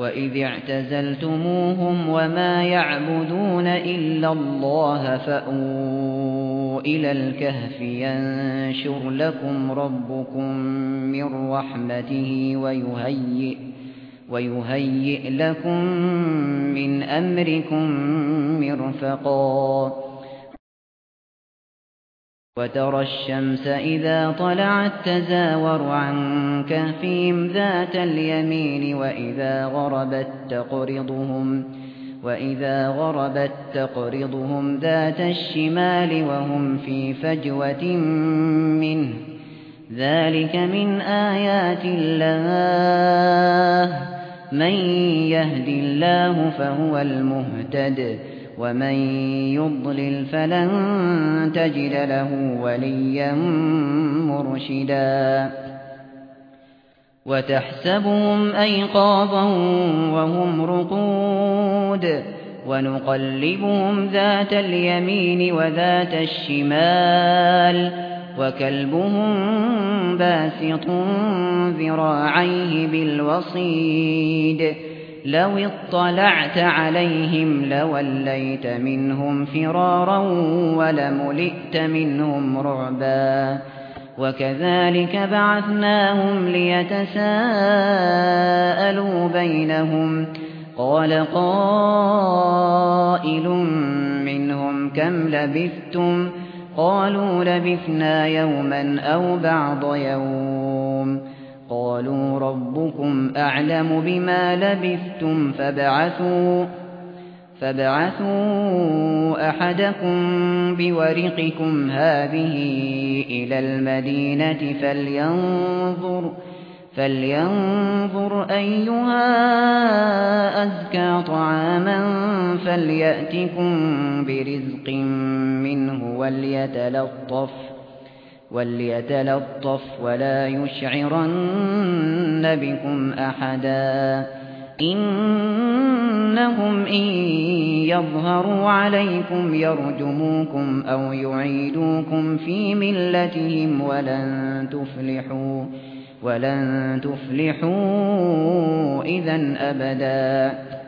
وإذ اعتزلتموهم وما يعبدون إلا الله فأووا إلى الكهف ينشر لكم ربكم من رحمته ويهيئ لكم من أمركم مرفقا وترى الشمس إذا طلعت تزاور عن كهفهم ذات اليمين وإذا غربت تقرضهم ذات الشمال وهم في فجوة منه ذلك من آيات الله من يهد الله فهو المهتد ومن يضلل فلن تجد له وليا مرشدا وتحسبهم أيقاظا وهم رقود ونقلبهم ذات اليمين وذات الشمال وكلبهم باسط ذراعيه بالوصيد لو اطلعت عليهم لوليت منهم فرارا ولملئت منهم رعبا وكذلك بعثناهم ليتساءلوا بينهم قال قائل منهم كم لبثتم قالوا لبثنا يوما أو بعض يوم قالوا ربكم أعلم بما لبثتم فابعثوا أحدكم بورقكم هذه إلى المدينة فلينظر أيها أزكى طعاما فليأتكم برزق منه وليتلطف ولا يشعرن بكم أحدا إنهم إن يظهروا عليكم يرجموكم أو يعيدوكم في ملتهم ولن تفلحوا إذا أبدا